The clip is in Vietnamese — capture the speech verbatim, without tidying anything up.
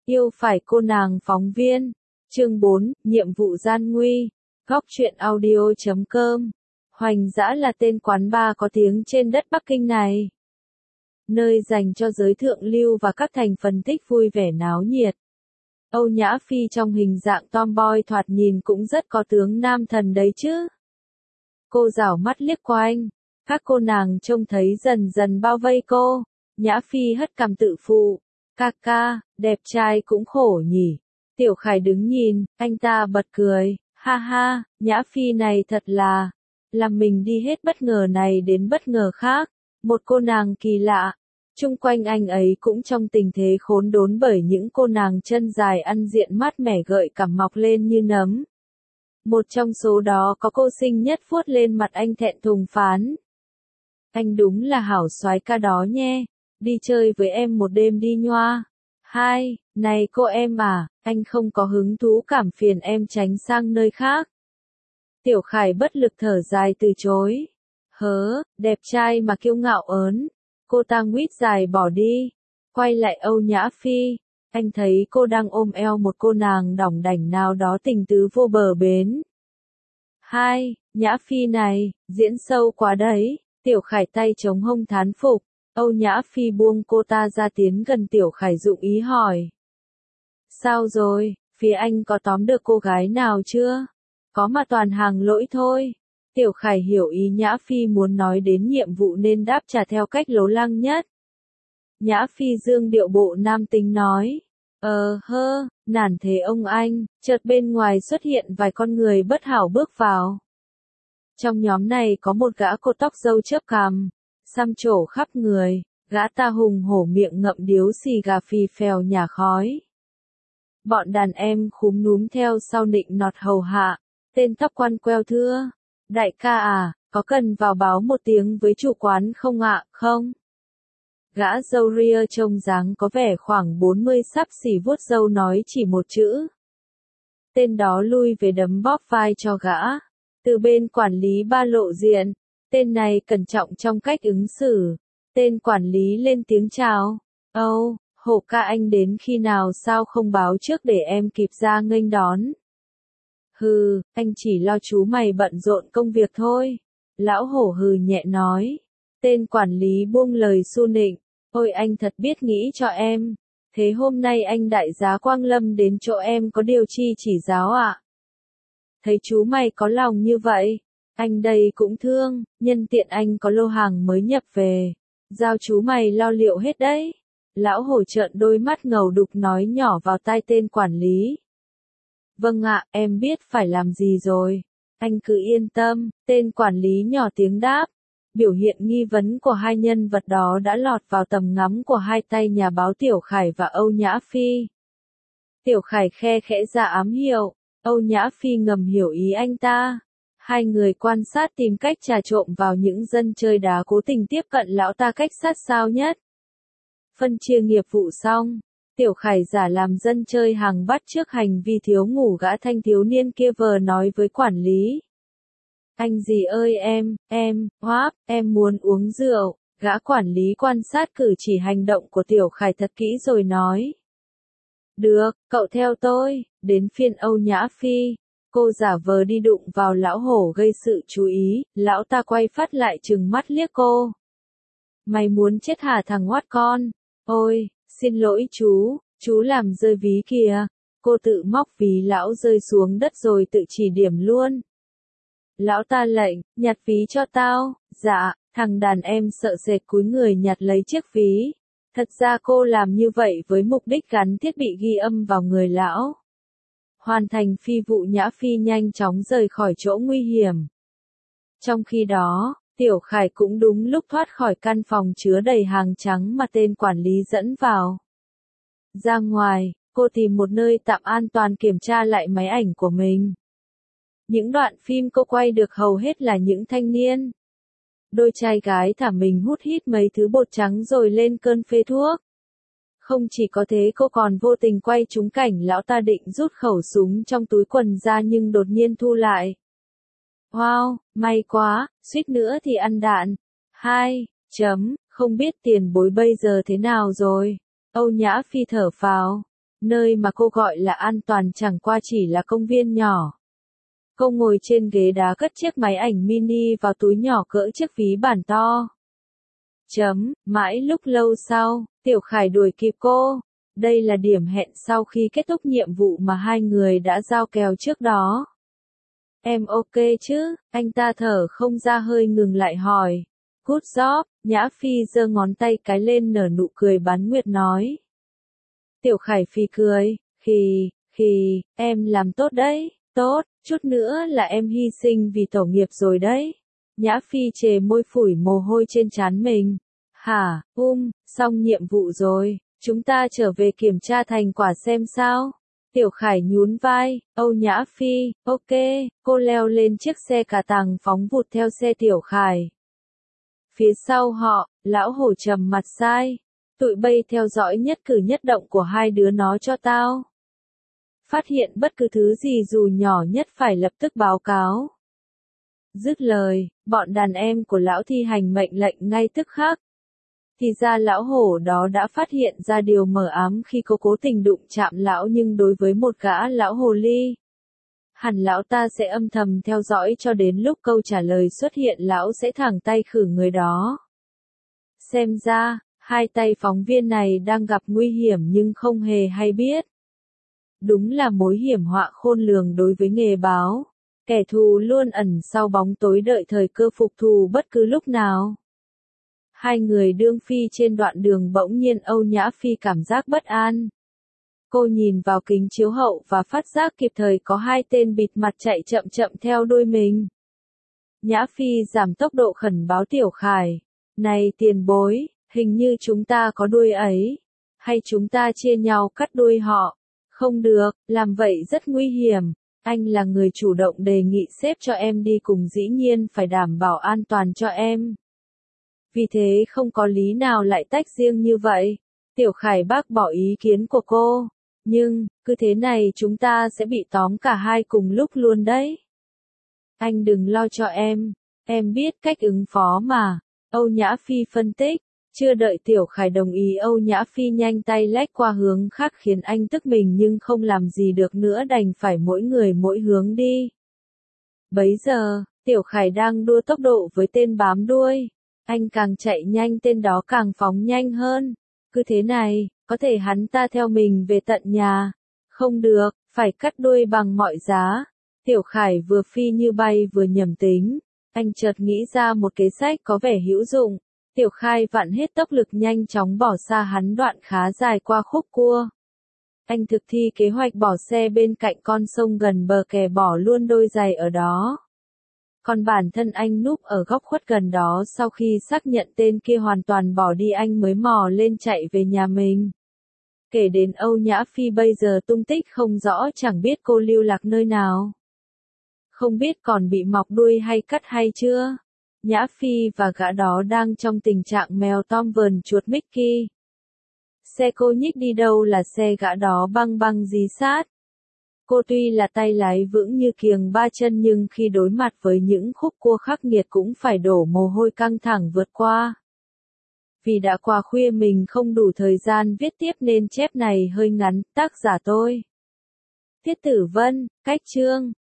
Yêu phải cô nàng phóng viên. Chương bốn, nhiệm vụ gian nguy. Góc truyện audio chấm com. Hoành Dã là tên quán bar có tiếng trên đất Bắc Kinh này. Nơi dành cho giới thượng lưu và các thành phần thích vui vẻ náo nhiệt. Âu Nhã Phi trong hình dạng tomboy thoạt nhìn cũng rất có tướng nam thần đấy chứ. Cô rảo mắt liếc quanh. Các cô nàng trông thấy dần dần bao vây cô. Nhã Phi hất cằm tự phụ. Ca ca, đẹp trai cũng khổ nhỉ. Tiểu Khải đứng nhìn, anh ta bật cười. Ha ha, Nhã Phi này thật là, làm mình đi hết bất ngờ này đến bất ngờ khác. Một cô nàng kỳ lạ. Chung quanh anh ấy cũng trong tình thế khốn đốn bởi những cô nàng chân dài ăn diện mát mẻ gợi cảm mọc lên như nấm. Một trong số đó có cô xinh nhất vuốt lên mặt anh thẹn thùng phán. Anh đúng là hảo soái ca đó nhé. Đi chơi với em một đêm đi nhoa. Hai, này cô em à, anh không có hứng thú, cảm phiền em tránh sang nơi khác. Tiểu Khải bất lực thở dài từ chối. Hớ, đẹp trai mà kiêu ngạo ớn. Cô ta nguýt dài bỏ đi. Quay lại Âu Nhã Phi. Anh thấy cô đang ôm eo một cô nàng đỏng đảnh nào đó tình tứ vô bờ bến. Hai, Nhã Phi này, diễn sâu quá đấy. Tiểu Khải tay chống hông thán phục. Âu Nhã Phi buông cô ta ra tiến gần Tiểu Khải dụng ý hỏi. Sao rồi, phía anh có tóm được cô gái nào chưa? Có mà toàn hàng lỗi thôi. Tiểu Khải hiểu ý Nhã Phi muốn nói đến nhiệm vụ nên đáp trả theo cách lố lăng nhất. Nhã Phi dương điệu bộ nam tính nói. Ờ hơ, nản thế ông anh, chợt bên ngoài xuất hiện vài con người bất hảo bước vào. Trong nhóm này có một gã cột tóc râu chớp cằm, xăm trổ khắp người, gã ta hùng hổ miệng ngậm điếu xì gà phì phèo nhả khói. Bọn đàn em khúm núm theo sau nịnh nọt hầu hạ, tên tóc quan queo thưa. Đại ca à, có cần vào báo một tiếng với chủ quán không ạ, không? Gã râu ria trông dáng có vẻ khoảng bốn mươi sắp xỉ vuốt râu nói chỉ một chữ. Tên đó lui về đấm bóp vai cho gã. Từ bên quản lý ba lộ diện, tên này cẩn trọng trong cách ứng xử. Tên quản lý lên tiếng chào. Âu, hổ ca anh đến khi nào sao không báo trước để em kịp ra nghênh đón? Hừ, anh chỉ lo chú mày bận rộn công việc thôi. Lão hổ hừ nhẹ nói. Tên quản lý buông lời su nịnh. Ôi anh thật biết nghĩ cho em. Thế hôm nay anh đại giá Quang Lâm đến chỗ em có điều chi chỉ giáo ạ? À? Thấy chú mày có lòng như vậy, anh đây cũng thương, nhân tiện anh có lô hàng mới nhập về. Giao chú mày lo liệu hết đấy. Lão hổ trợn đôi mắt ngầu đục nói nhỏ vào tai tên quản lý. Vâng ạ, em biết phải làm gì rồi. Anh cứ yên tâm, tên quản lý nhỏ tiếng đáp. Biểu hiện nghi vấn của hai nhân vật đó đã lọt vào tầm ngắm của hai tay nhà báo Tiểu Khải và Âu Nhã Phi. Tiểu Khải khe khẽ ra ám hiệu, Âu Nhã Phi ngầm hiểu ý anh ta. Hai người quan sát tìm cách trà trộn vào những dân chơi đá cố tình tiếp cận lão ta cách sát sao nhất. Phân chia nghiệp vụ xong, Tiểu Khải giả làm dân chơi hàng bắt trước hành vi thiếu ngủ gã thanh thiếu niên kia vờ nói với quản lý. Anh gì ơi em, em, hoáp, em muốn uống rượu. Gã quản lý quan sát cử chỉ hành động của Tiểu Khải thật kỹ rồi nói. Được, cậu theo tôi. Đến phiên Âu Nhã Phi. Cô giả vờ đi đụng vào lão hổ gây sự chú ý, lão ta quay phát lại trừng mắt liếc cô. Mày muốn chết hả thằng ngoát con? Ôi, xin lỗi chú, chú làm rơi ví kìa. Cô tự móc ví lão rơi xuống đất rồi tự chỉ điểm luôn. Lão ta lệnh, nhặt ví cho tao. Dạ, thằng đàn em sợ sệt cúi người nhặt lấy chiếc ví. Thật ra cô làm như vậy với mục đích gắn thiết bị ghi âm vào người lão. Hoàn thành phi vụ, Nhã Phi nhanh chóng rời khỏi chỗ nguy hiểm. Trong khi đó, Tiểu Khải cũng đúng lúc thoát khỏi căn phòng chứa đầy hàng trắng mà tên quản lý dẫn vào. Ra ngoài, cô tìm một nơi tạm an toàn kiểm tra lại máy ảnh của mình. Những đoạn phim cô quay được hầu hết là những thanh niên. Đôi trai gái thả mình hút hít mấy thứ bột trắng rồi lên cơn phê thuốc. Không chỉ có thế, cô còn vô tình quay trúng cảnh lão ta định rút khẩu súng trong túi quần ra nhưng đột nhiên thu lại. Wow, may quá, suýt nữa thì ăn đạn. Hai, chấm, không biết tiền bối bây giờ thế nào rồi. Âu Nhã Phi thở phào. Nơi mà cô gọi là an toàn chẳng qua chỉ là công viên nhỏ. Cô ngồi trên ghế đá cất chiếc máy ảnh mini vào túi nhỏ cỡ chiếc ví bản to. Chấm, mãi lúc lâu sau, Tiểu Khải đuổi kịp cô. Đây là điểm hẹn sau khi kết thúc nhiệm vụ mà hai người đã giao kèo trước đó. Em ok chứ? Anh ta thở không ra hơi ngừng lại hỏi. Good job, Nhã Phi giơ ngón tay cái lên nở nụ cười bán nguyệt nói. Tiểu Khải phì cười, khì, khì, em làm tốt đấy, tốt, chút nữa là em hy sinh vì tổ nghiệp rồi đấy. Nhã Phi chề môi phủi mồ hôi trên trán mình. Hả, um, xong nhiệm vụ rồi, chúng ta trở về kiểm tra thành quả xem sao. Tiểu Khải nhún vai, Âu Nhã Phi, ok, cô leo lên chiếc xe cà tàng phóng vụt theo xe Tiểu Khải. Phía sau họ, lão hổ trầm mặt sai. Tụi bay theo dõi nhất cử nhất động của hai đứa nó cho tao. Phát hiện bất cứ thứ gì dù nhỏ nhất phải lập tức báo cáo. Dứt lời, bọn đàn em của lão thi hành mệnh lệnh ngay tức khắc. Thì ra lão hổ đó đã phát hiện ra điều mờ ám khi cô cố tình đụng chạm lão, nhưng đối với một gã lão hồ ly, hẳn lão ta sẽ âm thầm theo dõi cho đến lúc câu trả lời xuất hiện, lão sẽ thẳng tay khử người đó. Xem ra, hai tay phóng viên này đang gặp nguy hiểm nhưng không hề hay biết. Đúng là mối hiểm họa khôn lường đối với nghề báo. Kẻ thù luôn ẩn sau bóng tối đợi thời cơ phục thù bất cứ lúc nào. Hai người đương phi trên đoạn đường, bỗng nhiên Âu Nhã Phi cảm giác bất an. Cô nhìn vào kính chiếu hậu và phát giác kịp thời có hai tên bịt mặt chạy chậm chậm theo đuôi mình. Nhã Phi giảm tốc độ khẩn báo Tiểu Khải. Này tiền bối, hình như chúng ta có đuôi ấy. Hay chúng ta chia nhau cắt đuôi họ? Không được, làm vậy rất nguy hiểm. Anh là người chủ động đề nghị sếp cho em đi cùng, dĩ nhiên phải đảm bảo an toàn cho em. Vì thế không có lý nào lại tách riêng như vậy. Tiểu Khải bác bỏ ý kiến của cô. Nhưng, cứ thế này chúng ta sẽ bị tóm cả hai cùng lúc luôn đấy. Anh đừng lo cho em. Em biết cách ứng phó mà. Âu Nhã Phi phân tích. Chưa đợi Tiểu Khải đồng ý, Âu Nhã Phi nhanh tay lách qua hướng khác khiến anh tức mình nhưng không làm gì được nữa, đành phải mỗi người mỗi hướng đi. Bấy giờ, Tiểu Khải đang đua tốc độ với tên bám đuôi. Anh càng chạy nhanh tên đó càng phóng nhanh hơn. Cứ thế này, có thể hắn ta theo mình về tận nhà. Không được, phải cắt đuôi bằng mọi giá. Tiểu Khải vừa phi như bay vừa nhầm tính. Anh chợt nghĩ ra một kế sách có vẻ hữu dụng. Tiểu Khai vặn hết tốc lực nhanh chóng bỏ xa hắn đoạn khá dài qua khúc cua. Anh thực thi kế hoạch bỏ xe bên cạnh con sông gần bờ kè, bỏ luôn đôi giày ở đó. Còn bản thân anh núp ở góc khuất gần đó, sau khi xác nhận tên kia hoàn toàn bỏ đi anh mới mò lên chạy về nhà mình. Kể đến Âu Nhã Phi bây giờ tung tích không rõ, chẳng biết cô lưu lạc nơi nào. Không biết còn bị mọc đuôi hay cắt hay chưa. Nhã Phi và gã đó đang trong tình trạng mèo Tom vờn chuột Mickey. Xe cô nhích đi đâu là xe gã đó băng băng dí sát. Cô tuy là tay lái vững như kiềng ba chân nhưng khi đối mặt với những khúc cua khắc nghiệt cũng phải đổ mồ hôi căng thẳng vượt qua. Vì đã qua khuya mình không đủ thời gian viết tiếp nên chép này hơi ngắn, tác giả tôi. Tiết Tử Vân, cách chương.